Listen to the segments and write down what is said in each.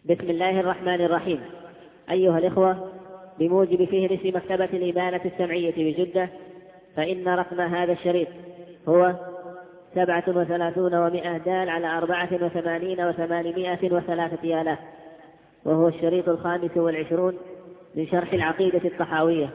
بسم الله الرحمن الرحيم. أيها الإخوة، بموجب فهرس مكتبة الإبانة السمعية بجدة، فإن رقم هذا الشريط هو 37 دال على 84 و803 آلاف، وهو الشريط 25 من شرح العقيدة الطحاوية.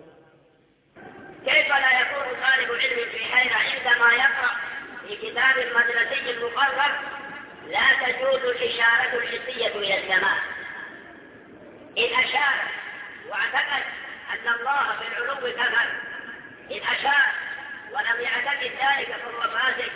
كيف لا يكون طالب علم في حيرة عندما يقرأ في كتاب مدرسي مقرر لا تجوز الإشارة الحسية إلى السماء؟ إن أشار واعتقد أن الله في العلو كفر، إن أشار ولم يعتقد ذلك فهو فاسق،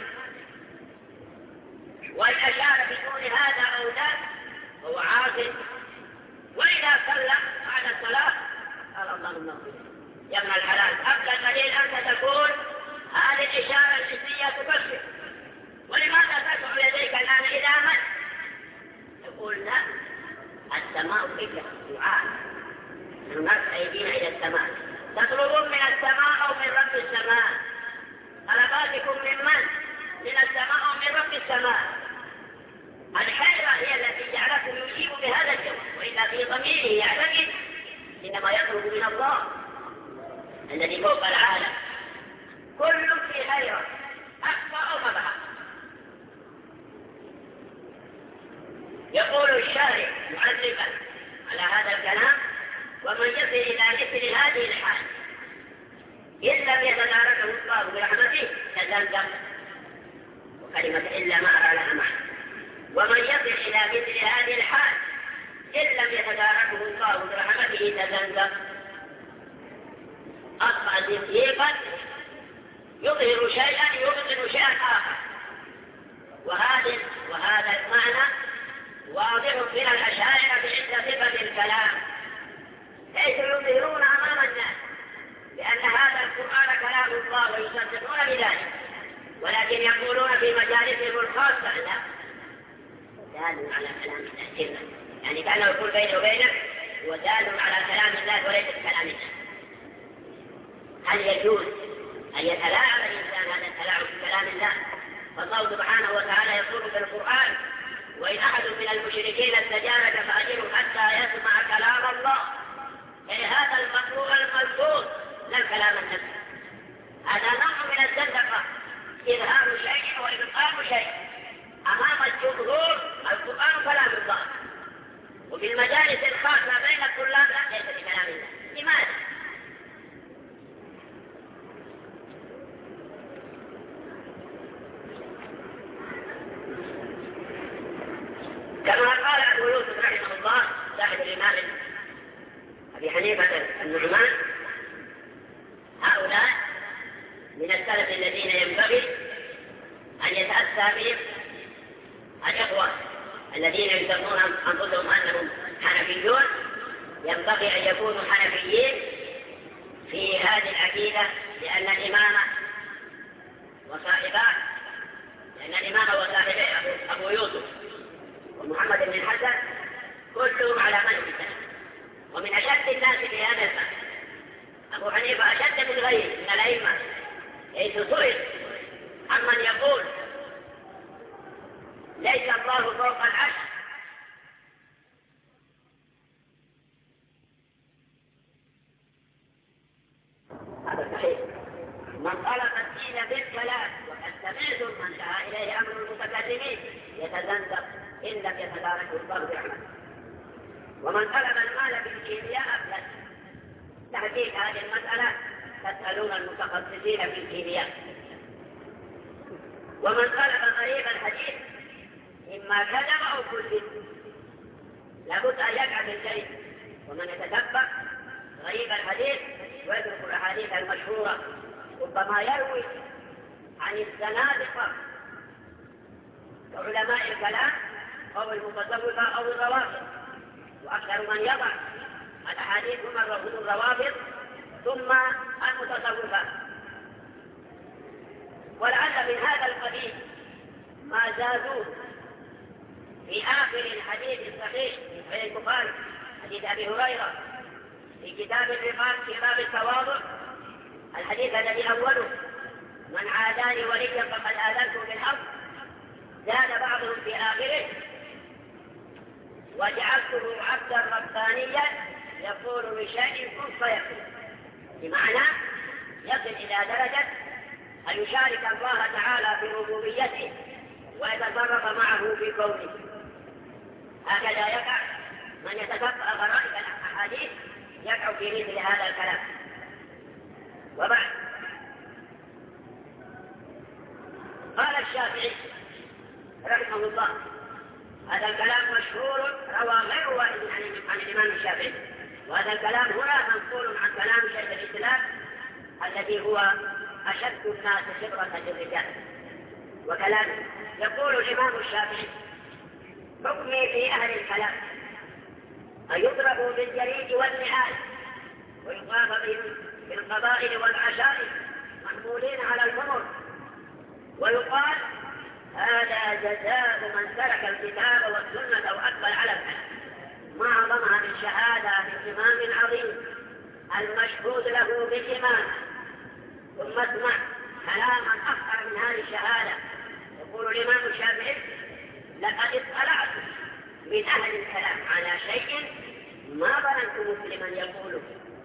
وإن أشار بدون هذا أو ذاك فهو عاصي. وإذا صلى بعد الصلاة قال اللهم اغفر يا ابن الحلال، أبقى الدليل أنت تقول هذه الإشارة الحسية تكفر، ولماذا ترفع يديك الآن إلى من؟ يقول لا، السماء فكرة دعاء، نرفع أيدينا إلى السماء. تطلبون من السماء أو من رب السماء؟ طلباتكم من من؟ من السماء أو من رب السماء؟ الحيرة هي التي جعلكم يجيب بهذا الجواب، وإذا في ضميره يعتقد إنما يطلب من الله الذي فوق العالم. كل في حيرة أخفى أو مبهى. يقول الشارع معلقا على هذا الكلام: ومن يصل إلى مثل هذه الحال إن لم يتداركه الله برحمته تزلزل، وكلمة إلا ما أرى لها معنى. ومن يصل إلى مثل هذه الحال إن لم يتداركه الله برحمته تزلزل، أصبح زنديقا يظهر شيئا يبطن شيئا آخر. وهذا المعنى واضح من الأشاعرة عند صفة الكلام، حيث يظهرون أمام الناس بأن هذا القرآن كلام الله ويصدقون بذلك، ولكن يقولون في مجالسهم الخاصة لا، دال على كلام الله سرا، يعني كأنه يقول بيني وبينك ودال على كلام الله وليس كلام الله. هل يجوز أن يتلاعب الإنسان هذا التلاعب بكلام الله؟ فالله سبحانه وتعالى يقول في القرآن: وإن أحد من المشركين استجارك فأجره حتى يسمع كلام الله. يعني هذا المقروء الملفوظ لا الكلام النفسي. هذا نوع من الزندقة، إظهار شيء وإبطال شيء. أمام الجمهور القرآن كلام الله، وفي المجالس الخاصة بين الطلاب لا، ليس بكلام الله. لماذا؟ كما قال أبو يوسف رحمه الله صاحب الإمام أبي حنيفة النعمان: هؤلاء من السلف الذين ينبغي أن يتأسى بهم الإخوة الذين يسمون أنفسهم أنهم حنفيون، ينبغي أن يكونوا حنفيين في هذه العقيدة، لأن الإمام وصاحبه أبو يوسف ومحمد بن الحسن كلهم على منهج السلف، ومن أشد الناس في هذا الفن أبو حنيفة أشد من غيره من الأئمة، حيث سئل عمن يقول ليس الله فوق العرش هذا صحيح. من طلب الدين بالكلام وقد سمعتم من دعا إليه أمر المتكلمين يتزندق إن لم يتداركه الله برحمته. ومن طلب المال بالكيمياء أفلس. تحقيق هذه المسألة تسألون المتخصصين في الكيمياء. ومن طلب غريب الحديث إما كذب أو كذب، لابد أن يقع بالشيء. ومن يتدبر غريب الحديث ويترك الأحاديث المشهورة ربما يروي عن الزنادقة وعلماء الكلام أو المتصوفة أو الروافض، وأكثر من يضع الأحاديث هم الروافض ثم المتصوفة. ولعل من هذا القبيل ما زادوه في آخر الحديث الصحيح في البخاري، حديث أبي هريرة في كتاب الرقاق في باب التواضع، الحديث الذي أوله: من عاداني وليا فقد آذنته بالحق. زاد بعضهم في آخره: وجعلته عبدا ربانيا يقول بشيء كن فيكون، بمعنى يصل إلى درجة أن يشارك الله تعالى في ربوبيته ويتصرف معه في كونه. هكذا يقع من يتفقه غرائب الأحاديث يقع في مثل هذا الكلام. وبعد قال الشافعي رحمه الله، هذا الكلام مشهور روى غير واحد عن الإمام الشافعي، وهذا الكلام هنا منقول عن كلام شيخ الإسلام الذي هو أشد الناس خبرة للرجال. وكلام يقول الإمام الشافعي: حكمي في أهل الكلام أن يضربوا بالجريد والنعال ويطاف بهم بالقبائل والعشائر محمولين على الحمر، ويقال هذا جزاء من ترك الكتاب والسنة وأقبل على الحق، ما أعظمها من شهادة من إمام عظيم المشهود له بالإمام. ثم اسمع كلاما أخطر من هذه الشهادة. يقول الإمام الشافعي: لقد اطلعت من أهل الكلام على شيء ما ظننت مسلما يقوله،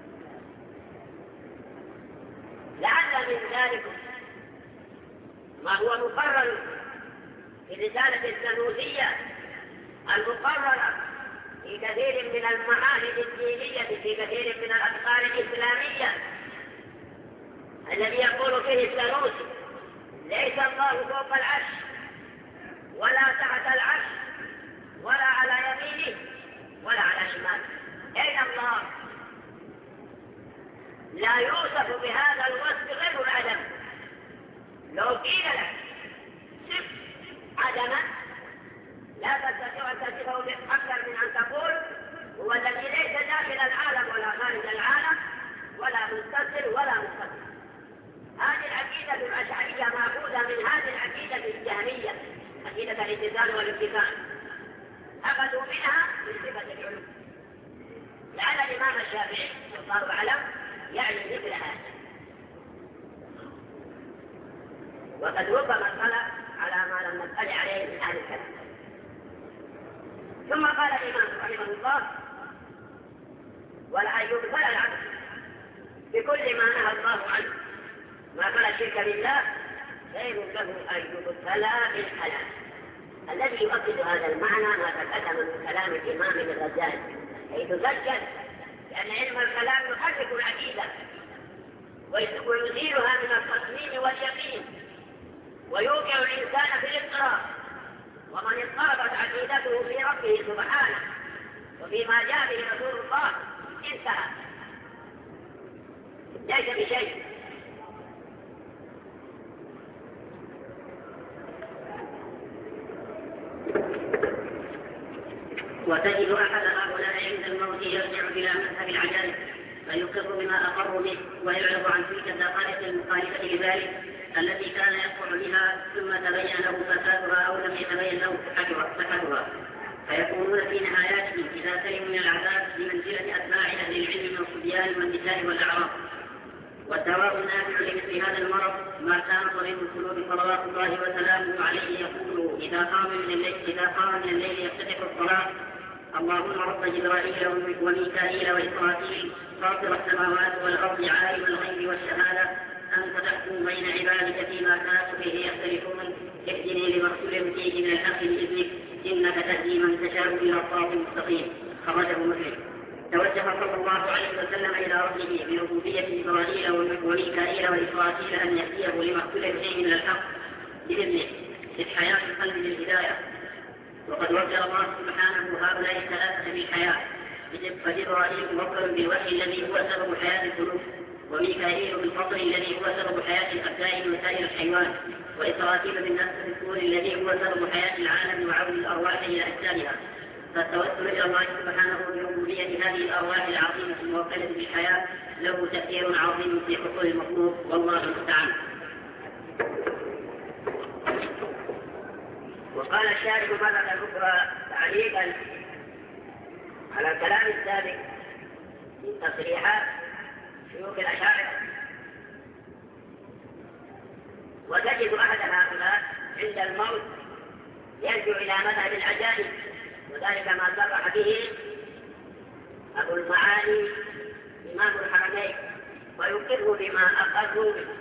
لعل من ذلك ما هو مقرر في رسالة السنوسية المقررة في كثير من المعاهد الدينية في كثير من الأفكار الإسلامية، الذي يقول فيه السنوسي: ليس الله فوق العرش ولا تحت العرش ولا على يمينه ولا على شماله. أين الله؟ لا يوصف بهذا الوصف غير العدم. لو قيل لك صف عدما لا تستطيع أن تصفه أكثر من أن تقول هو الذي ليس داخل العالم ولا خارج العالم ولا متصل ولا منفصل. هذه العقيدة الأشعرية مأخوذة من هذه العقيدة الجهمية، عقيدة الاتصال والانفصال، أخذوا منها من صفة العلو. لعل الإمام الشافعي والله أعلم يعني مثل هذا، وقد ربما اطلع على ما لم نطلع عليه من هذا الكلام. ثم قال الإمام رحمه الله: ولا يبتلى العبد بكل ما نهى الله عنه ما فلا شرك بالله خير له أن يبتلى بالحلال. الذي يؤكد هذا المعنى ما تقدم من كلام الإمام الغزالي، حيث ذكر لأن علم الكلام يحرك العقيدة ويزيلها من التصميم واليقين ويوقع الإنسان في الاضطراب، ومن اضطربت عقيدته في ربه سبحانه وفيما جاء به رسول الله انتهى، ليس بشيء. وتجد أحد هؤلاء عند الموت يرجع إلى مذهب العجائب فيقر بما أقروا به ويعرض عن تلك الدقائق المخالفة لذلك التي كان يقع بها ثم تبين له فسادها أو لم يتبين له فسادها، فيكونون في نهاياتهم إذا سلموا من العذاب بمنزلة أتباع أهل العلم من الصبيان والنساء والأعراض. والدواء النافع لمثل هذا المرض ما كان طبيب القلوب صلوات الله وسلامه عليه يقول إذا قام من الليل يفتتح الصلاة: اللهم رب جبرائيل وميكائيل وإسرافيل فاطر السماوات والأرض عالم الغيب والشهادة أنت تحكم بين عبادك فيما كانوا فيه يختلفون اهدني لما اختلف فيه من الحق بإذنك إنك تهدي من تشاء إلى صراط مستقيم. خرجه مسلم. توجه صلى الله عليه وسلم إلى ربه بربوبية جبرائيل وميكائيل وإسرافيل أن يهديه لما اختلف فيه من الحق بإذنه للحياة القلب للهداية. وقد وجه الله سبحانه هؤلاء الثلاثة بالحياة، فجبرائيل موكل بالوحي الذي هو سبب حياة القلوب، وميكائيل بالفطر الذي هو سبب حياة الأبدان وسائر الحيوان، وإسرافيل بالنفس بالسور الذي هو سبب حياة العالم وعود الأرواح إلى أجسادها. فالتوسل إلى الله سبحانه بربوبية هذه الأرواح العظيمة الموكلة بالحياة له تأثير عظيم في حصول المطلوب، والله المستعان. وقال الشارح مرة أخرى تعليقا على الكلام السابق من تصريحات شيوخ الأشاعرة: وتجد أحد هؤلاء عند الموت يرجع إلى مذهب العجائب وذلك ما صرح به أبو المعالي إمام الحرمين ويقر بما أقروا به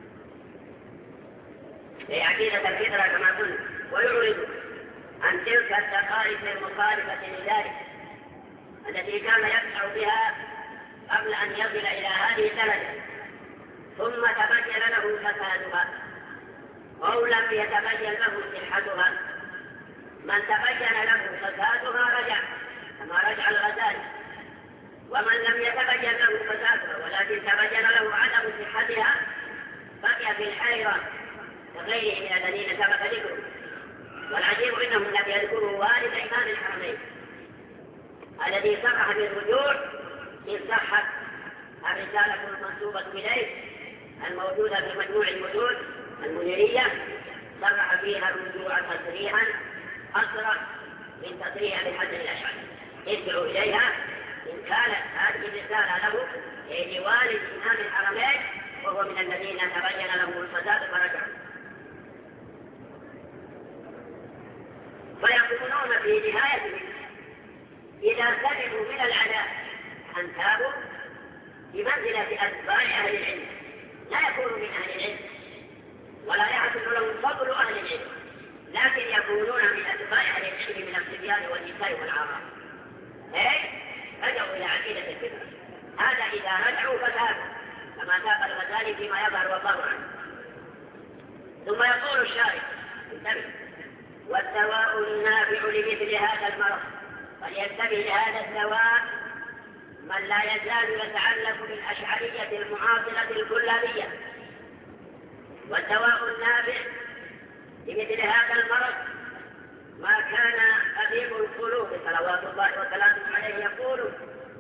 في عقيدة الفطرة كما قلنا، ويعرض عن تلك التقاليد المخالفة لذلك التي كان يسعى بها قبل أن يصل إلى هذه الدرجة، ثم تبين له فسادها أو لم يتبين له صحتها. من تبين له فسادها رجع كما رجع الغزالي، ومن لم يتبين له فسادها ولكن تبين له عدم صحتها بقي في الحيرة كغيره من الذين سبق ذكره. والعجيب انهم لم يذكروا والد امام الحرمين الذي صرح بالرجوع ان صحت الرسالة المنسوبة اليه الموجودة في مجموع الوجود المنيرية، صرح فيها الرجوع تصريحا أصرح من تصريح ابي الحسن الاشعري. ارجعوا اليها ان كانت هذه الرسالة له لوالد امام الحرمين وهو من الذين تبين لهم الفساد فرجعوا. فيقولون في نهاية إذا سلموا من العذاب أن تابوا بمنزلة أتباع أهل العلم، لا يكونوا من أهل العلم ولا يحصل لهم فضل أهل العلم، لكن يكونون من أتباع أهل العلم من الصبيان والنساء والعراء. رجعوا إلى عقيدة الفطرة. هذا إذا رجعوا فتابوا كما تاب الغزالي فيما يظهر والله عنه. ثم يقول الشارع انتبه: والدواء النافع لمثل هذا المرض، فلينتبه لهذا الدواء من لا يزال يتعلق بالأشعرية المعاصرة الكلابية. والدواء النافع لمثل هذا المرض ما كان طبيب القلوب صلوات الله وسلامه عليه يقول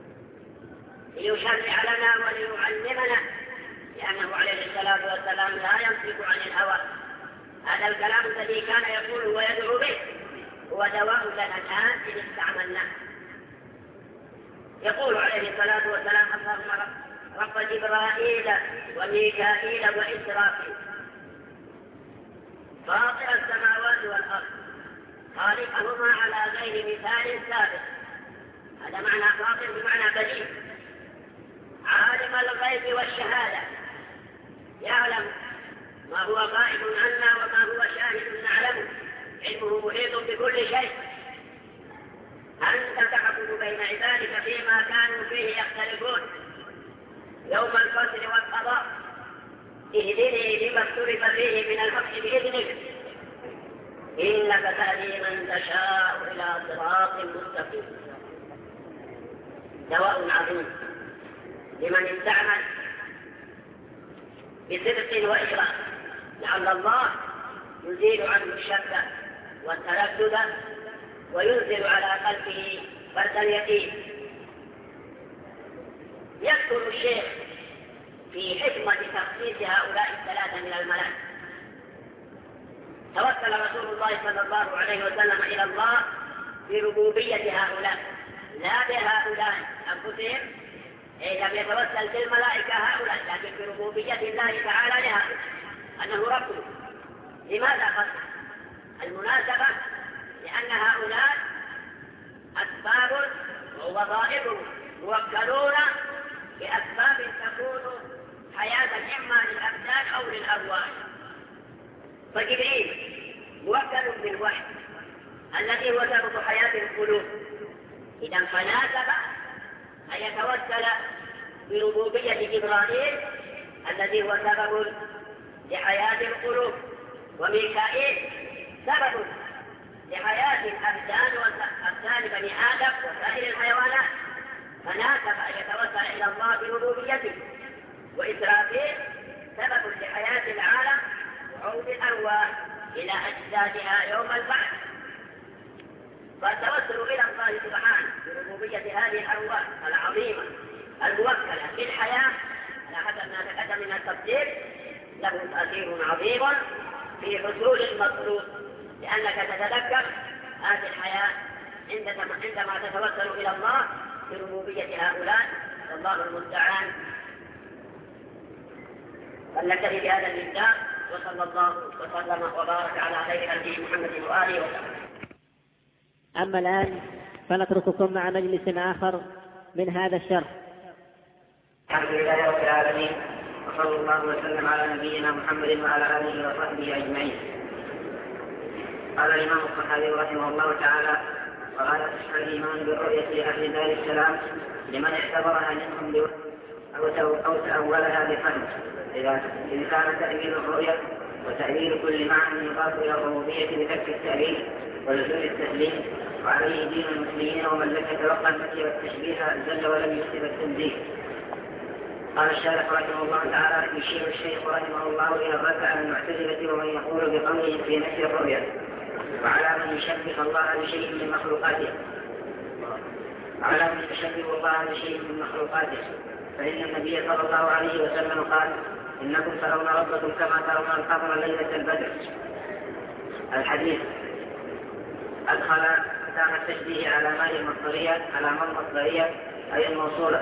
ليشرع لنا وليعلمنا، لأنه عليه الصلاة والسلام لا ينطق عن الهوى. هذا الكلام الذي كان يقول ويدعو به هو دواء لنا الآن إن استعملناه. يقول عليه الصلاة والسلام: اللهم رب جبرائيل وميكائيل وإسرافيل فاطر السماوات والأرض خالقهما على غير مثال سابق. هذا معنى فاطر بمعنى بديع، عالم الغيب والشهادة، يعلم ما هو غائب عنا وما هو شاهد نعلمه، علمه محيط بكل شيء. أنت تحكم بين عبادك فيما كانوا فيه يختلفون يوم الفصل والقضاء، اهدني لما اختلف فيه من الحق بإذنك، إنك تهدي من تشاء إلى صراط مستقيم. دواء عظيم لمن استعمل بصدق وإخلاص، لعل الله يزيل عنه الشك والتردد وينزل على قلبه برد اليقين. يذكر الشيخ في حكمة تخصيص هؤلاء الثلاثة من الملائكة. توسل رسول الله صلى الله عليه وسلم إلى الله بربوبية هؤلاء لا بهؤلاء أنفسهم، لم يتوسل بالملائكة هؤلاء لكن بربوبية الله تعالى لها أنه ربه. لماذا خص؟ المناسبة لأن هؤلاء أسباب ووظائف موكلون بأسباب تكون حياة إما للأبدان أو للأرواح. فجبريل موكل بالوحي الذي هو سبب حياة القلوب، إذا فناسب أن يتوسل بربوبية جبرائيل الذي هو سبب لحياة القلوب، وميكائيل سبب لحياة الأبدان وأبدان بني آدم وسائر الحيوانات، فناسب أن يتوسل إلى الله بربوبيته. وإسرافيل سبب لحياة العالم وعود الأرواح إلى أجسادها يوم البعث. فالتوسل إلى الله سبحانه بربوبية هذه الأرواح العظيمة الموكلة بالحياة على حسب ما تقدم من التفسير له تأثير عظيم في حصول المطلوب، لأنك تتذكر هذه الحياة عندما تتوسل إلى الله بربوبية هؤلاء، والله المستعان. فلنكتفي بهذا المقدار، وصلى الله وسلم وبارك على خير هدي محمد وآله وسلم. أما الآن فنترككم مع مجلس آخر من هذا الشرح. الحمد لله رب العالمين، وصلى الله وسلم على نبينا محمد وعلى آله وصحبه أجمعين. قال الإمام الصحابي رحمه الله تعالى: وقال صح الإيمان برؤية أهل دار السلام لمن اعتبرها منهم أو تأولها بفهم، إذا كان تأويل الرؤية وتأويل كل معنى يضاف إلى الربوبية بترك التأويل ولزوم التسليم، وعليه دين المسلمين ومن لم يتلقى النفي والتشبيه جل ولم يكتب التنزيه. قال الشارح رحمه الله تعالى: يشير الشيخ رحمه الله إلى الرد على المعتزلة ومن يقول بقوله في نفي الرؤية، وعلى من يشبه الله بشيء من مخلوقاته فإن النبي صلى الله عليه وسلم قال: إنكم ترون ربكم كما ترون القمر ليلة البدر. الحديث أدخل كتاب التشبيه على ما المصدرية أي الموصولة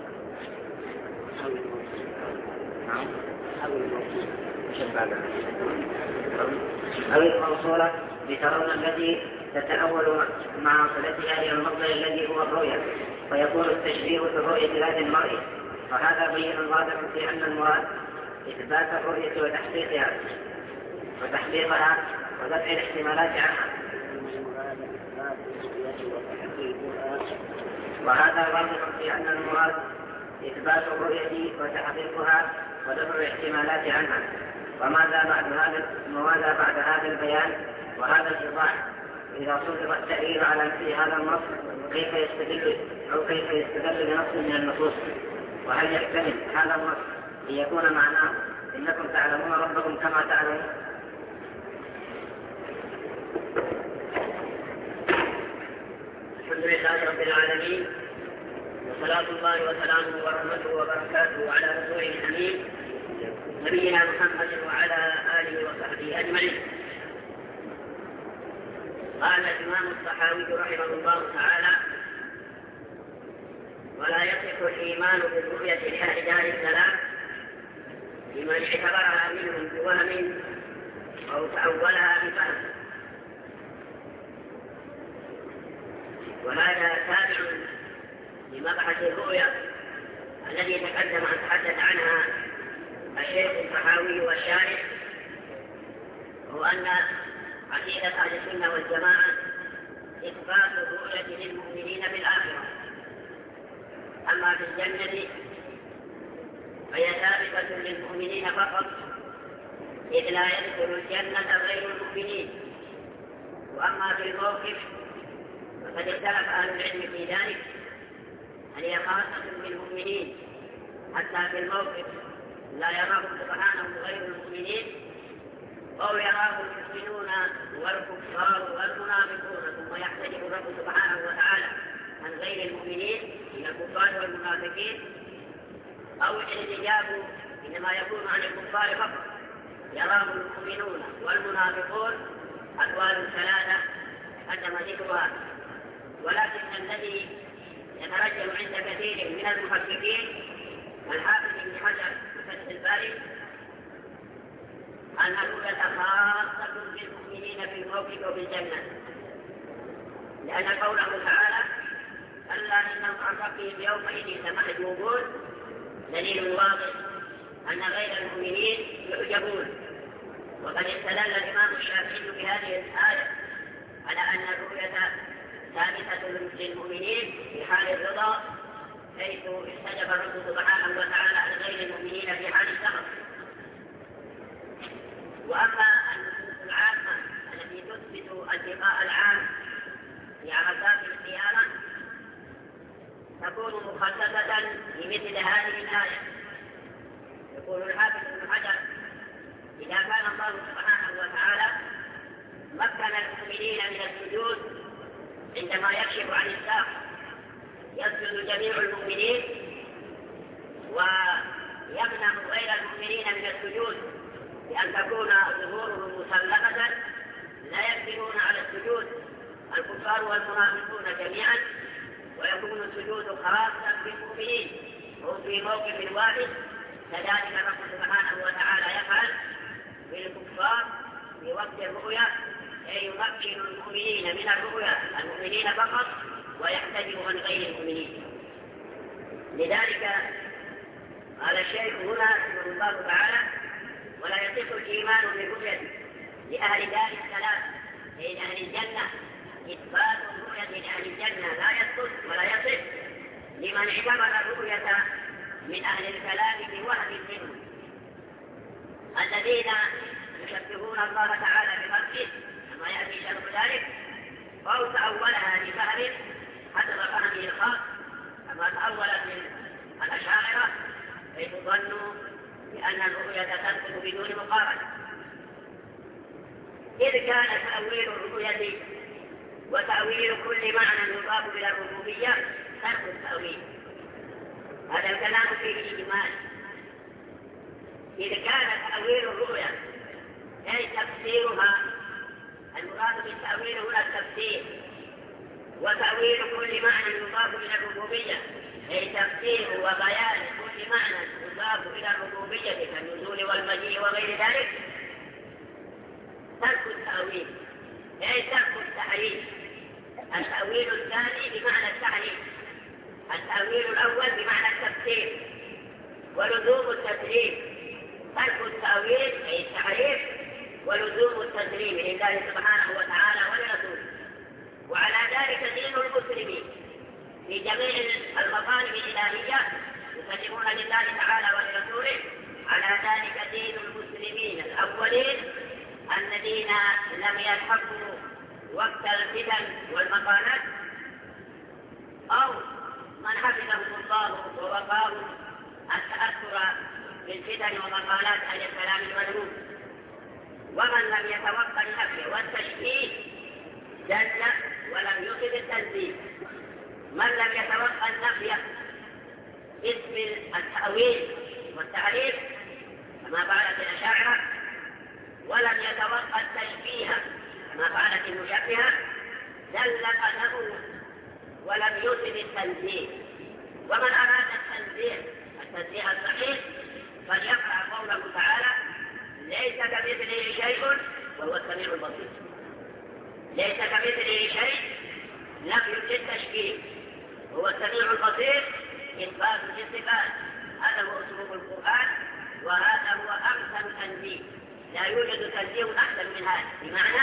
أو الموصولة لترون الذي تتأول مع صلتها إلى المصدر الذي هو الرؤية، ويكون التشبيه في الرؤية ذات المرئي. وهذا بين واضح في أن المراد إثبات الرؤية وتحقيقها ودفع الاحتمالات عنها. وهذا واضح في أن المراد إثبات الرؤية وتحقيقها ودفع الاحتمالات عنها. وماذا بعد هذا البيان وهذا الإيضاح؟ إذا صدر التأويل على مثل هذا النص كيف يستدل بنص من النصوص؟ وهل يحتمل هذا النص ليكون معناه إنكم تعلمون ربكم كما تعلمون؟ الحمد لله رب العالمين، وصلاة الله وسلامه ورحمته وبركاته على رسوله الأمين نبينا محمد وعلى آله وصحبه أجمعين. قال الإمام الصحاوي رحمه الله تعالى: ولا يصح الإيمان بالرؤية لأهل دار السلام لمن اعتبرها منهم بوهم أو تأولها بفهم. وهذا تابع لمبحث الرؤيا الذي تقدم أن تحدث عنها الشيخ الصحاوي والشارح، هو أن عقيدة أهل السنة والجماعة إثبات الرؤية للمؤمنين بالآخرة. أما في الجنة فهي ثابتة للمؤمنين فقط، إذ لا يدخل الجنة غير المؤمنين. وأما في الموقف فقد اختلف أهل العلم في ذلك، هل هي خاصة بالمؤمنين حتى في الموقف لا يراه سبحانه غير المؤمنين، أو يراه المؤمنون والكفار والمنافقون ثم يحتجب الرب سبحانه وتعالى عن غير المؤمنين من الكفار والمنافقين، أو الاحتجاب إنما يكون عن الكفار فقط يراه المؤمنون والمنافقون. أقوال ثلاثة قدم ذكرها، ولكن الذي يترجم عند كثير من المحققين الحافظ ابن حجر فتح الباري أن الرؤية خاصة بالمؤمنين في الموقف وبالجنة، لأن قوله تعالى: ألا إنهم عن ربهم يومئذ لمحجوبون، دليل واضح أن غير المؤمنين يحجبون. وقد استدل الإمام الشافعي بهذه الآية على أن الرؤية ثابتة للمؤمنين في حال الرضا، حيث استجاب الرب سبحانه وتعالى عن غير المؤمنين في حال السخط. وأما النصوص العامة التي تثبت اللقاء العام في عرفات القيامة تكون مخصصة لمثل هذه الآية. يقول الحافظ ابن حجر: إذا كان الله سبحانه وتعالى مكن المؤمنين من السجود عندما يكشف عن الساق يسجد جميع المؤمنين، ويمنع غير المؤمنين من السجود بأن تكون ظهورهم مسلمة لا يقدرون على السجود الكفار والمنافقون جميعا، ويكون السجود خاصا بالمؤمنين هم في موقف واحد. كذلك الرب سبحانه وتعالى يفعل بالكفار في وقت الرؤيا، أي يمكن المؤمنين من الرؤيا المؤمنين فقط ويحتجب عن غير المؤمنين. لذلك قال الشيخ هنا رحمه الله تعالى: ولا يصح الإيمان بالرؤية لأهل دار السلام أي لأهل الجنة. إثبات الرؤية لأهل الجنة لا يصح ولا يصح لمن اعتبر الرؤية من أهل الكلام بوهم منهم الذين يشبهون الله تعالى بخلقه كما يأتي شرح ذلك، أو تأولها بفهم حسب فهمه الخاص كما تأولت من الأشاعرة، حيث ظنوا بأن الرؤية تثبت بدون مقارنة. إذ كان تأويل الرؤية وتأويل كل معنى يضاف إلى الربوبية ترك التأويل. هذا الكلام فيه إجمال. إذ كان تأويل الرؤيا أي تفسيرها، المراد بالتأويل هنا التفسير، وتأويل كل معنى يضاف إلى الربوبية أي تفسير وبيان كل معنى يضاف إلى الربوبية كالنزول والمجيء وغير ذلك ترك التأويل أي ترك التحريف. التأويل الثاني بمعنى التحريف، التأويل الأول بمعنى التفسير ولزوم التسليم. ترك التأويل أي التحريف ولزوم التسليم لله سبحانه وتعالى ولرسوله. وعلى ذلك دين المسلمين في جميع المطالب الإلهية يسلمون لله تعالى ولرسوله. على ذلك دين المسلمين الأولين الذين لم يلحقوا وقت الفتن والمقالات، أو من حفظهم الله ووقاهم التأثر بالفتن ومقالات أهل الكلام المذموم. ومن لم يتوقع النفي والتشبيه دل ولم يصب التنزيل. من لم يتوقع النفي باسم التأويل والتعريف كما فعلت الأشاعرة، ولم يتوقع التشبيه كما فعلت المشبهة، دل قدمه ولم يصب التنزيل. ومن أراد التنزيه الصحيح فليقرأ قوله تعالى: ليس كمثله شيء وهو السميع البصير. ليس كمثله شيء نفي التشبيه، هو السميع البصير إثبات الصفات. هذا هو أسلوب القرآن، وهذا هو أحسن تنزيه. لا يوجد تنزيه أحسن من هذا، بمعنى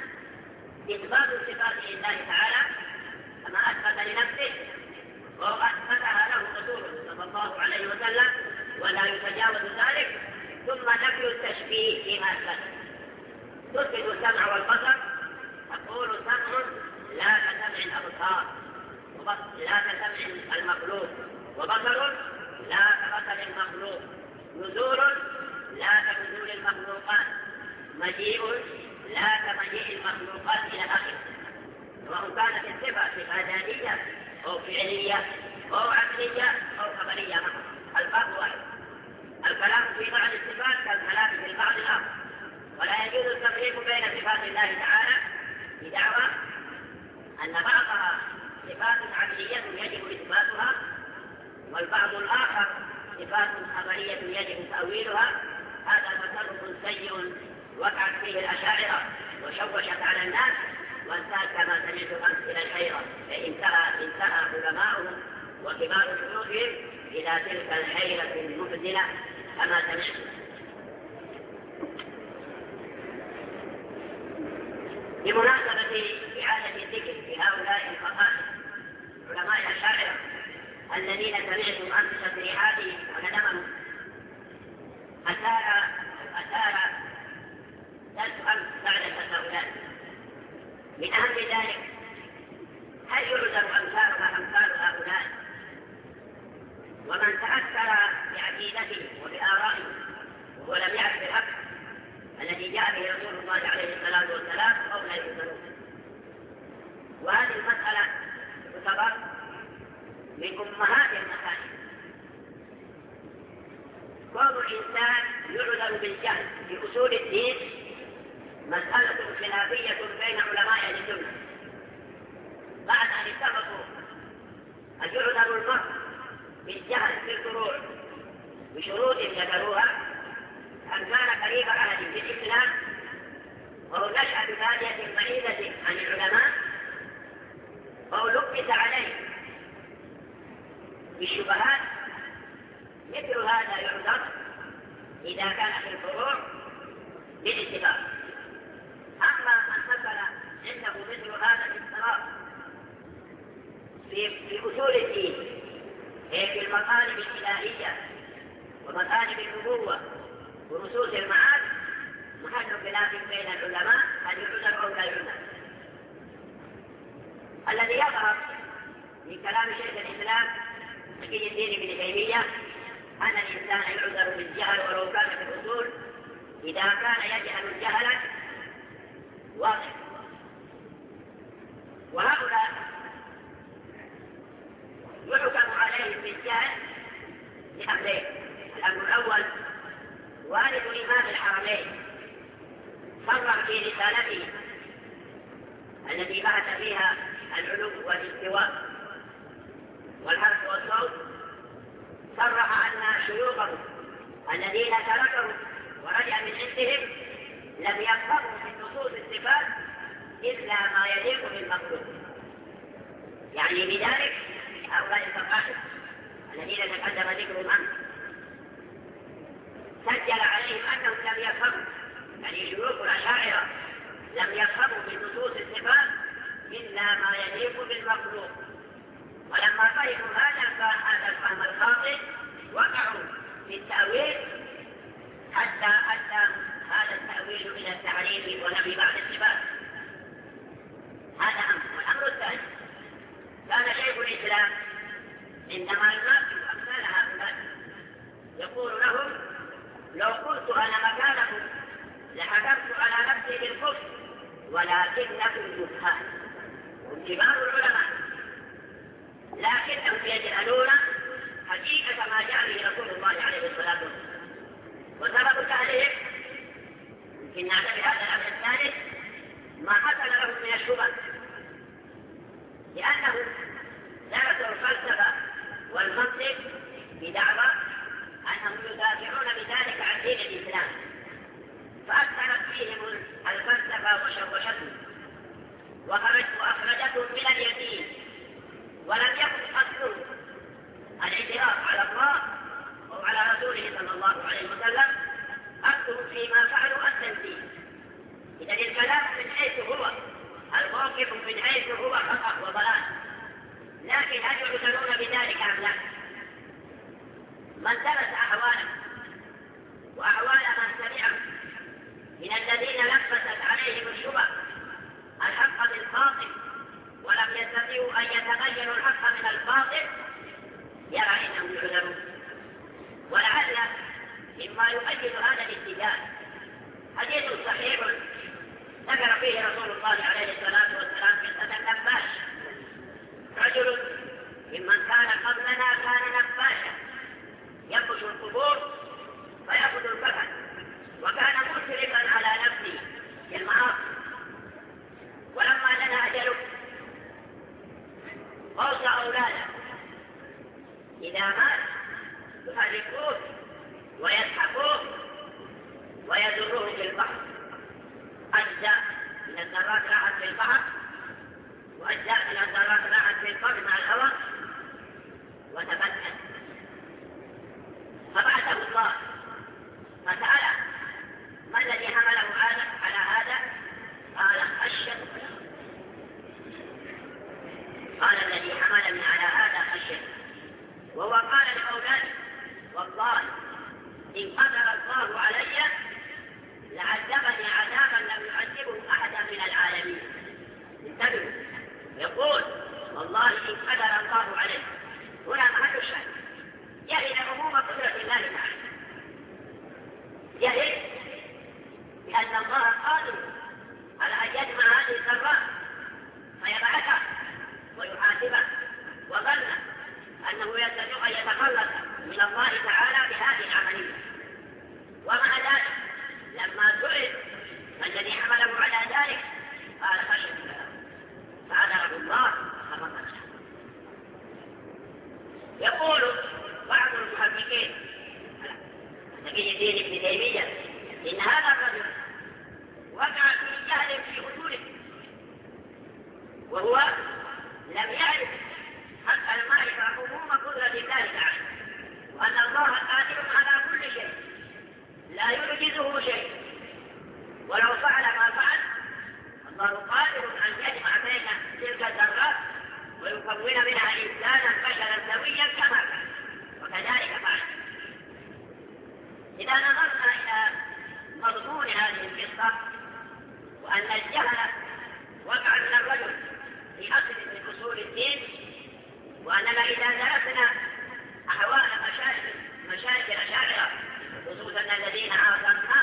إثبات الصفات لله تعالى كما أثبت لنفسه وأثبتها له رسوله صلى الله عليه وسلم ولا يتجاوز ذلك، ثم نفي التشبيه فيما أثبت. تثبت السمع والبصر، تقول سمع لا كسمع الأبصار، لا كسمع المخلوق، وبصر لا كبصر المخلوق، نزول لا كنزول المخلوقات، مجيء لا كمجيء المخلوقات إلى آخره. سواء كانت الصفة صفة ذاتية أو فعلية أو عقلية أو خبرية معه، الفرق واحد. الكلام في بعض الصفات كالكلام في البعض الآخر، ولا يجوز التفريق بين صفات الله تعالى بدعوى أن بعضها صفات عقلية يجب إثباتها والبعض الآخر صفات خبرية يجب تأويلها. هذا تصرف سيء وقعت فيه الأشاعرة وشوشت على الناس، وانتهت كما سمعت أمس إلى الحيرة. انتهى علماؤهم وكبار شيوخهم إلى تلك الحيرة المحزنة كما سمعت. بمناسبة إعادة الذكر في هؤلاء الفقهاء علماء الأشاعرة الذين سمعتم أمس تصريحاتهم وندمهم، أثار أمس بعد التساؤلات. من أهم ذلك: هل يعذر أمثال هؤلاء ومن تأثر بعقيدته وبآرائه وهو لم يعرف الحق الذي جاء به رسول الله عليه الصلاة والسلام أو لا يؤمنون؟ وهذه المسألة تعتبر من أمهات المسائل. كون الإنسان يعذر بالجهل في أصول الدين مسألة خلافية بين علماء أهل السنة، بعد أن اتفقوا أن يعذر المرء بالجهل في الفروع بشروط ذكروها، أن كان قريب عهد في الإسلام وهو نشأة ثانية بعيدة عن العلماء أو لبس عليه بالشبهات مثل هذا يعذر إذا كان في الفروع بالاتفاق. أما من مثل عنده مثل هذا الاضطراب في أصول الدين في المطالب الإلهية ومطالب النبوة ونصوص المعاد محل خلاف بين العلماء هل يعذر أو لا يعذر. الذي يظهر من كلام شيخ الإسلام تقي الدين ابن تيمية أن الإنسان يعذر بالجهل ولو كان في الأصول إذا كان يجهل الجهل واضح. وهؤلاء يحكم عليهم بالجهل لأمرين: الأمر الأول والد إمام الحرمين صرح في رسالته التي بعث فيها العلو والاستواء والحرف والصوت، صرح أن شيوخه الذين تركوا ورجع من عندهم لم يفهموا من نصوص الصفات إلا ما يليق بالمخلوق. يعني بذلك هؤلاء الفقهاء الذين تقدم ذكرهم عنه سجل عليهم أنهم لم يفهموا، يعني شيوخ الأشاعرة لم يفهموا من نصوص الصفات إلا ما يليق بالمخلوق. ولما فهموا هذا الفهم الخاطئ وقعوا في التأويل حتى أدى هذا التأويل إلى التعريف ونفي بعض الصفات. هذا أمر. والأمر الثاني كان شيخ الإسلام عندما يناقش أمثال هؤلاء يقول لهم: لو كنت أنا مكانكم لحكمت على نفسي بالكفر ولكنكم جهال. هم كبار العلماء لكنهم يجهلون حقيقة ما جاء به رسول الله عليه الصلاة والسلام. وسبب جهلهم يمكن نعتبر هذا الأمر الثالث ما حصل لهم من الشبه، لأنهم درسوا الفلسفة والمنطق بدعوى أنهم يدافعون بذلك عن دين الإسلام، فأكثرت فيهم الفلسفة وشوشتهم وأخرجتهم من اليقين، ولم يكن أصلهم الاعتراف على الله أو على رسوله صلى الله عليه وسلم، أصلهم فيما فعلوا التنزيل. إذا الكلام من حيث هو الموقف من حيث هو خطأ وضلال، لكن هل يعتنون بذلك أم لا؟ من درس أحواله وأحوال من سمعه من الذين لبست عليهم الشبه الحق بالباطل ولم يستطيعوا أن يتغيروا الحق من الباطل يرى أنهم يعذرون. ولعل مما يؤيد هذا الاتجاه حديث صحيح ذكر فيه رسول الله عليه الصلاة والسلام قصة النباش. رجل ممن كان قبلنا كان نباشا ينبش القبور فيأخذ الكفن، وكان مسرفا على نفسه بالمعاصي. ولما لنا أجله أوصى أولاده إذا مات يحرقوه ويسحقوه ويذروه في البحر. أجزاء من الذرات راحت في البحر وأجزاء من الذرات راحت في القبر مع الهواء وتبدل. فبعثه الله فسأله: ما الذي حمله على هذا؟ قال: خشية الله. قال: الذي حملني على هذا خشية. وهو قال لأولاده: والله إن قدر الله علي لعذبني عذابا لم يعذبه أحدا من العالمين. انتبهوا، يقول: والله إن قدر الله علي. هنا محل الشك، يهل عموم قدرة الله تعالى، يهل لأن الله قادر على أن يجمع هذه الذرات فيبعثها ويحاسبها، وظن أنه يستطيع أن يتخلص من الله تعالى بهذه العملية. ومع ذلك لما سئل ما الذي حمله على ذلك قال: خشية الله. فعذره الله فغفر له. يقول بعض المحققين تقي الدين ابن تيمية إن هذا الرجل وقع في جهل في أصوله وهو لم يعرف حتى لم يعرف عموم قدرة الله تعالى، وأن الله قادر على كل شيء لا يعجزه شيء، ولو فعل ما فعل الله قادر أن يجمع بين تلك الذرات ويكون منها إنسانا بشرا سويا كما كان، وكذلك فعل. إذا نظرنا إلى مضمون هذه القصة وأن الجهل وقع من الرجل في أصل من أصول الدين، وأننا إذا درسنا أحوال مشايخ الأشاعرة خصوصا الذين عاصرناهم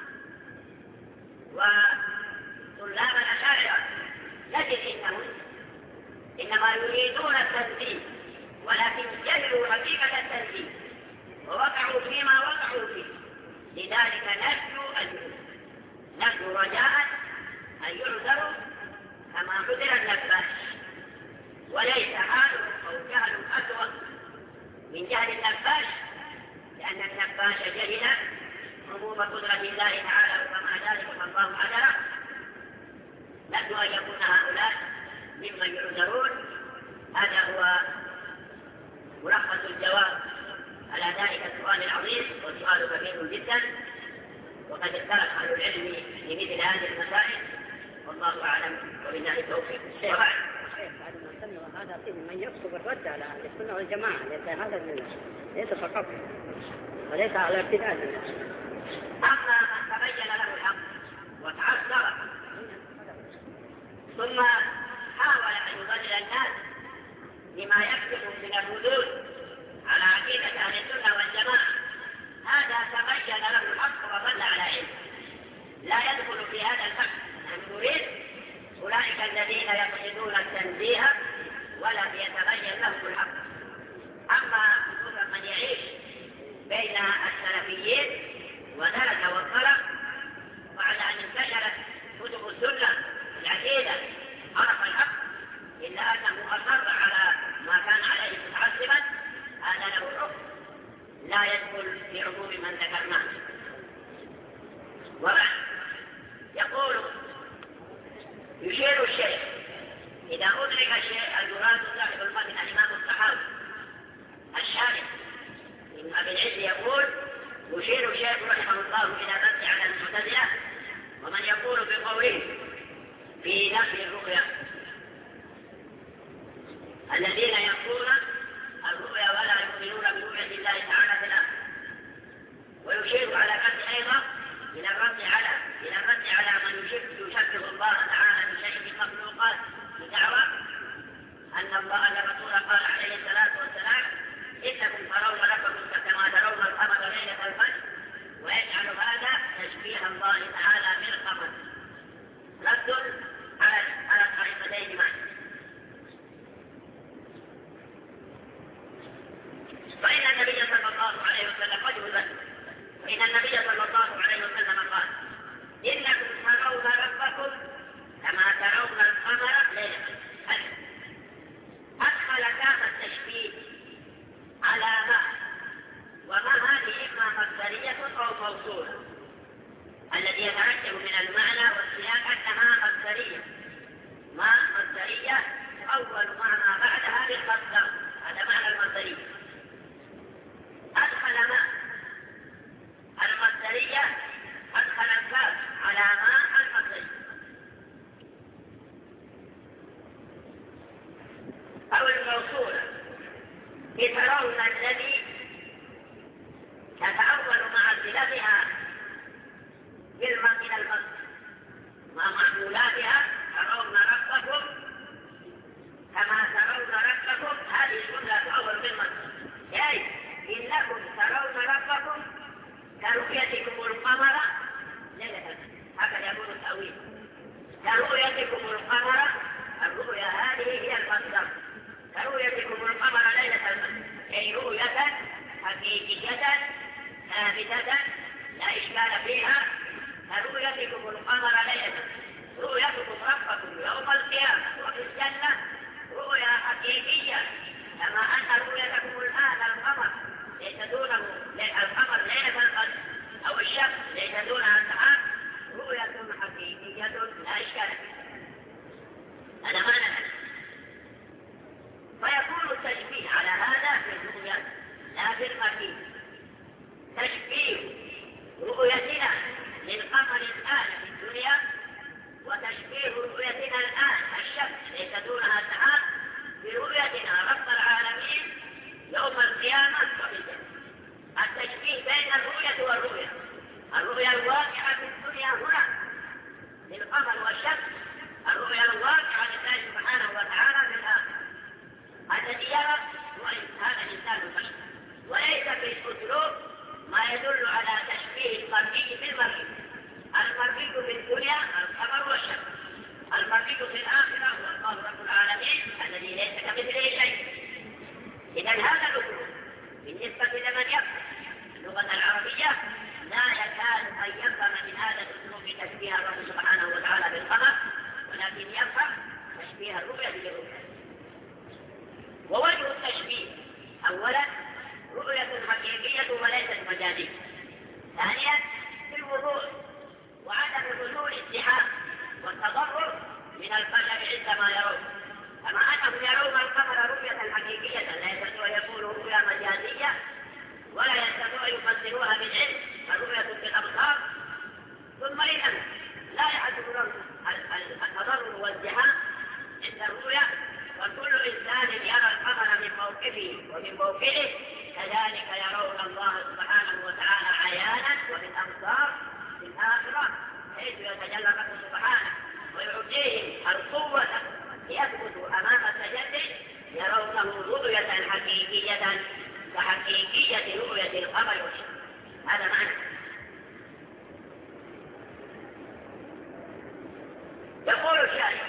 وطلاب الأشاعرة نجد إنهم إنما يريدون التنزيه، ولكن جهلوا حقيقة التنزيه ووقعوا فيما وقعوا فيه. لذلك نرجو رجاء أن يعذروا كما عذر النباش، وليس حالهم أو جهل أسوأ من جهل النباش، لأن النباش جهل عموم قدرة الله تعالى ومع ذلك فالله عذره. نرجو أن يكون هؤلاء ممن يعذرون. هذا هو ملخص الجواب على ذلك السؤال العظيم، والسؤال كبير جدا، وقد اختلف أهل العلم في مثل هذه المسائل، والله أعلم وبالله التوفيق. هذا من يكتب الرد على أهل السنة والجماعة، ليس فقط وليس على ابتداء. أما من تبين له الحق وتعثر ثم حاول أن يضلل الناس لما يكتب من الردود على عقيدة أهل السنة والجماعة، هذا تبين له الحق وظل على علم، لا يدخل في هذا الحق. نحن نريد أولئك الذين يقصدون التنزيه ولم يتبين لهم الحق. أما من يعيش بين السلفيين ودرس واطلع بعد أن انتشرت كتب السنة العقيدة عرف الحق إلا أنه أصر على ما كان عليه متعصبا، هذا له حكم لا يدخل في عموم من ذكرناه. وبعد يقول يشير الشيخ إذا أدرك الشيء المراد صاحب المتن الإمام الصحابي الشارح ابن أبي العز يقول يشير الشيخ رحمه الله إلى الرد على المعتزلة ومن يقول بقوله في نفي الرؤيا الذين يقولون الرؤيا ولا يؤمنون برؤية الله تعالى في الآخرة. ويشير على الرد أيضا إلى الرد على من يشبه الله تعالى بشيء من المخلوقات بدعوى أن الله الرسول قال عليه الصلاة والسلام إنكم ترون ربكم كما ترون القمر ليلة الفجر، ويجعل هذا تشبيه الله تعالى بالقمر. رد على الطريقتين معا. فإن النبي صلى الله عليه وسلم رجل فإن النبي صلى الله عليه وسلم قال إنكم ترون ربكم كما ترون القمر ليلة الفجر. أدخل كاف التشبيه على ما، وما هذه إما مصدرية أو موصولة، الذي يترتب من المعنى والسياق أنها مصدرية. ما مصدرية أول معنى بعدها بالمصدر، هذا معنى المصدرية. أدخل ما المصدرية، أدخل الكاف على ما المصدرية. أو الموصولة بترون الذي تتأول مع صلتها من المصدر مع معمولاتها. ترون ربكم كما ترون ربكم، هذه الجملة تتأول بالمصدر، يعني إنكم ترون ربكم كرؤيتكم القمر ليلة الفجر. هكذا يقول التأويل، كرؤيتكم القمر. الرؤيا هذه هي المصدر، كرؤيتكم القمر ليلة الفجر، أي رؤية حقيقية ثابتة لا إشكال فيها. كرؤيتكم القمر ليلة الفجر، رؤيتكم ربكم يوم القيامة وفي الجنة رؤيا حقيقية، كما أن رؤيتكم الآن القمر ليس دونه القمر ليلة الفجر أو الشمس ليس دونها السحاب، رؤية حقيقية لا إشكال فيها. هذا معنى فيها هنا للقمر والشمس الرؤيا الواقعة لله سبحانه وتعالى في الآخرة الذي يرى هذا الإنسان البشر، وليس في الأسلوب ما يدل على تشبيه المرئي بالمرئي. المرئي في الدنيا القمر والشمس، المرئي في الآخرة هو الله رب العالمين الذي ليس كمثله شيء. إذا هذا الأسلوب بالنسبة لمن يفهم اللغة العربية لا يكاد أن يفهم من هذا الأسلوب تشبيه الرب سبحانه وتعالى بالقمر، ولكن يفهم تشبيه الرؤية بالرؤية. ووجه التشبيه أولا رؤية حقيقية وليست مجازية. ثانيا في الوضوح وعدم حلول الزحام والتضرر من البشر عندما يرون، كما أنهم يرون القمر رؤية حقيقية لا يستطيعوا أن يقولوا رؤية مجازية ولا يستطيعوا أن يفسروها بالعلم الرؤية بالأبصار. ثم إذن لا يحدث لهم التضرر والزحام عند الرؤية، وكل إنسان يرى القمر من موقفه ومن موقعه كذلك يرون الله سبحانه وتعالى عيانا وبالأبصار في الآخرة، حيث يتجلى الرب سبحانه ويعطيهم القوة ليثبتوا أمام التجلي يرونه رؤية حقيقية كحقيقية رؤية القمر والشمس. هذا معنى. يقول الشاعر: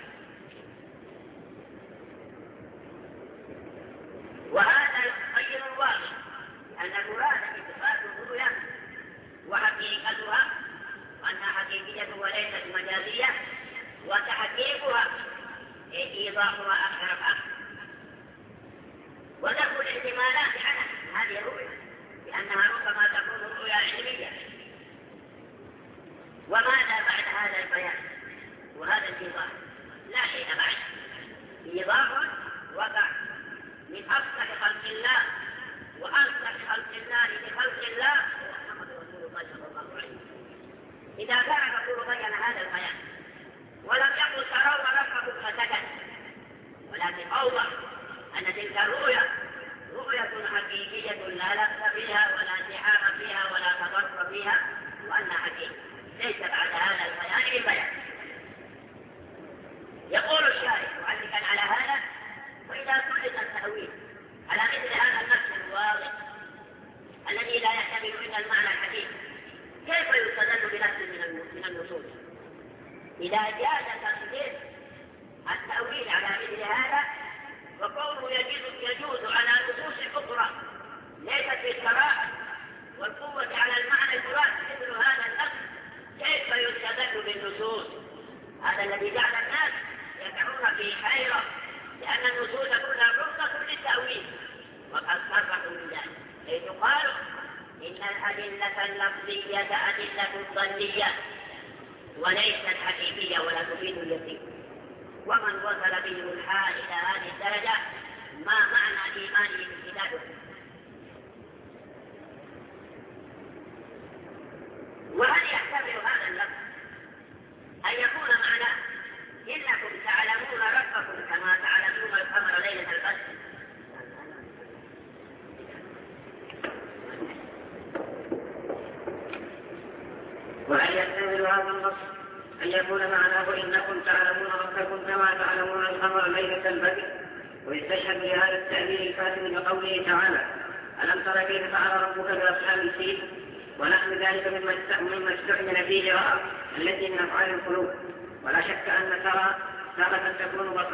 وهذا غير واضح أن المراد بصفات الرؤيا وحقيقتها وأنها حقيقية وليست مجازية، وتحقيقها إيضاحها أكثر فأكثر، وذكر الاحتمالات عنها هذه الرؤيا لأنها ربما تكون رؤيا علمية. وماذا بعد هذا البيان وهذا الإيضاح؟ لا شيء بعد. إيضاح وقع من أفضل خلق الله وأنصح خلق الله لخلق الله محمد رسول الله صلى الله عليه وسلم. إذا كان الرسول بين هذا البيان ولم يقل ترون ربكم فسكت، ولكن أوضح أن تلك الرؤيا رؤية حقيقية لا لبس فيها ولا زحام فيها ولا تضرر فيها، وأنها حقيقة ليس بعد هذا البيان بالبيان. يقول الشاعر معلقا على هذا: وإذا سلط التأويل على مثل هذا النص الواضح الذي لا يحتمل إلا المعنى الحقيقي، كيف يستدل بنص من النصوص؟ إذا جاز تصديق التأويل على مثل هذا وكونه يجوز على نصوص أخرى ليست بالصراحة والقوة على المعنى المراد مثل هذا النص، كيف يستدل بالنصوص؟ هذا الذي جعل الناس يقعون في حيرة، لأن النصوص كلها فرصة للتأويل، وقد صرحوا من ذلك حيث قالوا إن الأدلة اللفظية أدلة ظنية وليست حقيقية ولا تفيد اليقين. ومن وصل به الحال إلى هذه الدرجة ما معنى إيمانه بالكتاب؟ وهل يحتمل هذا اللفظ أن يكون معناه إنكم تعلمون ربكم كما تعلمون القمر ليلة البدر؟ وهل يحتمل هذا النص أن يكون معناه إنكم تعلمون ربكم كما تعلمون القمر ليلة البدر، ويستشهد لهذا التأويل الفاسد بقوله تعالى: ألم تر كيف فعل ربك بأصحاب الفيل؟ ونحن ذلك مما استعمل فيه رأى التي من أفعال القلوب. ولا شك أن ترى تارة تكون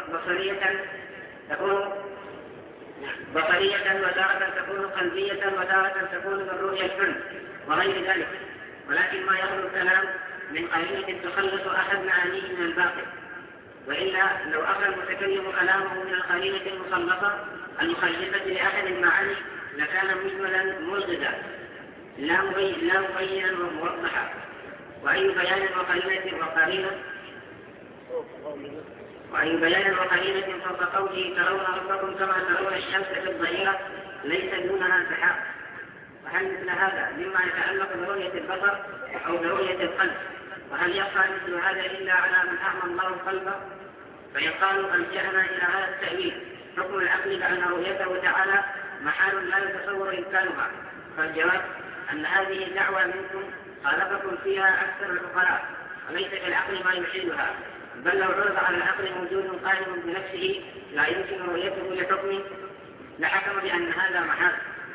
بصرية وتارة تكون قلبية وتارة تكون من رؤية الحلم وغير ذلك، ولكن ما يخلو الكلام من قرينة تخلص أحد معانيه من الباطل. وإلا لو أخذ المتكلم كلامه من القرينة المخلصة المخلصة لأحد المعاني لكان مجملا ملغزا لا مبينا وموضحا. وأي بيان وقرينة فوق قوله ترون ربكم كما ترون الشمس في الظهيرة ليس دونها سحاب. وهل مثل هذا مما يتعلق برؤية البصر أو برؤية القلب؟ وهل يقع مثل هذا إلا على من أعمى الله قلبه؟ فيقال ألجأنا إلى هذا التأويل حكم العقل بأن رؤيته تعالى محال لا يتصور إمكانها. فالجواب أن هذه الدعوة منكم خالفكم فيها أكثر الفقراء، وليس كالعقل ما يحيلها، بل لو عرض على العقل موجود قائم بنفسه لا يمكن رؤيته لحكمه لحكم بأن هذا محال.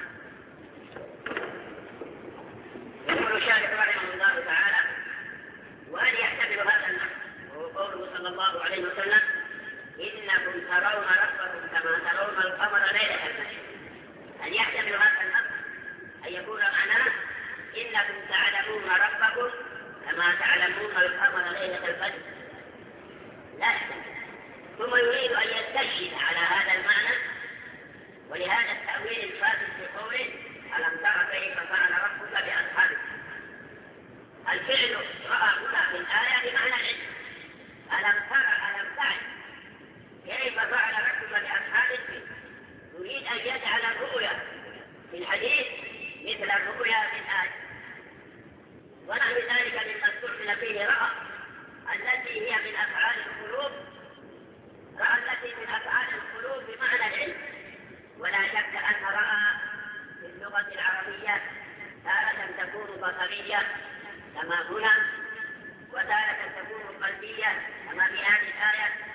يقول الشارح رحمه الله تعالى: وهل يحتمل هذا النص وهو قوله صلى الله عليه وسلم: إنكم ترون ربكم كما ترون القمر ليلة الفجر؟ هل يحتمل هذا النص أن يكون معناه إنكم تعلمون ربكم كما تعلمون القمر ليلة الفجر؟ لا يحتمل. ثم يريد أن يستشهد على هذا المعنى ولهذا التأويل الفاسد في قوله: ألم تر كيف فعل ربك بأصحابه؟ الفعل رأى هنا في الآية بمعنى العلم. ألم تر ألم تعلم كيف فعل ربك بأصحابه؟ يريد أن يجعل الرؤيا في الحديث مثل الرؤيا في الآية، ونحو ذلك مما استعمل فيه رأى التي هي من أفعال القلوب، رأى التي من أفعال القلوب بمعنى العلم. ولا شك أن رأى في اللغة العربية تارة تكون بصرية كما هنا، وتارة تكون قلبية كما في هذه الآية،